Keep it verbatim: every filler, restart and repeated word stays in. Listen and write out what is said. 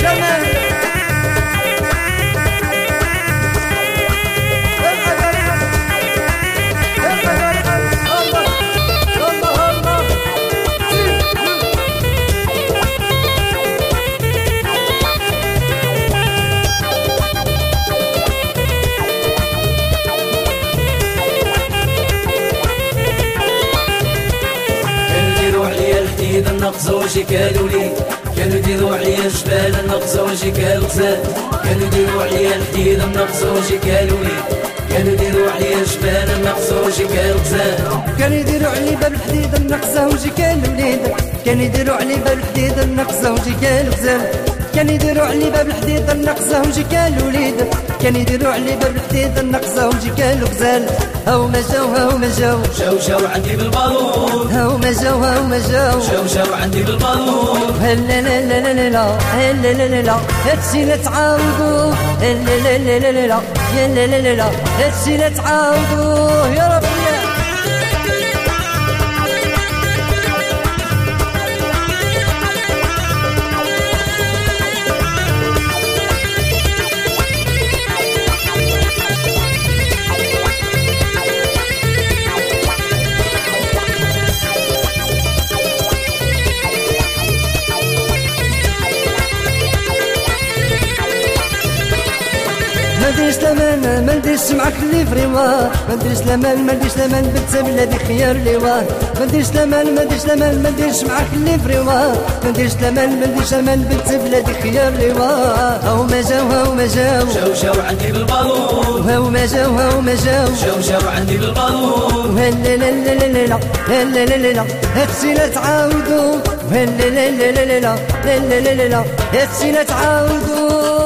النقص وجهك لولي كانوا يديروا عليا الجبال النقص وجهك الغزال كانوا يديروا عليا الحديد النقص وجهك لولي كانوا يديروا عليا الجبال النقص وجهك الغزال كانوا يديروا علي باب الحديد النقص وجهك الوليد كانوا يديروا علي باب الحديد النقص وجهك الغزال كانوا يديروا علي باب الحديد النقص وجهك الوليد كانوا يديروا علي باب الحديد النقص وجهك الغزال هاو ما جاو هاو ما جاو جاو جاو عندي بالبالون هاو ما جاو هاو ما جاو جاو جاو عندي بالبالون هلا لا لا لا لا لا هلا لا لا لا هاتشي لا تعاودوا هلا لا لا لا لا لا يا لا لا لا لا هاتشي لا تعاودوا يا ربي ما نديرش لمان ما نديرش معاك اللي فريوا ما نديرش لمان ما نديرش لمان بنت بلادي خيار ليوان ما نديرش لمان ما نديرش لمان ما نديرش معاك اللي فريوا ما نديرش لمان ما نديرش لمان بنت بلادي خيار ليوان هاو ما جاو هاو ما جاو جاو جاو عندي بالبالون هاو ما جاو هاو ما جاو جاو جاو عندي بالبالون هلا لا لا لا لا لا هلا لا لا لا هاتشي لا تعاودوا هلا لا لا لا لا لا لا لا لا هاتشي لا تعاودوا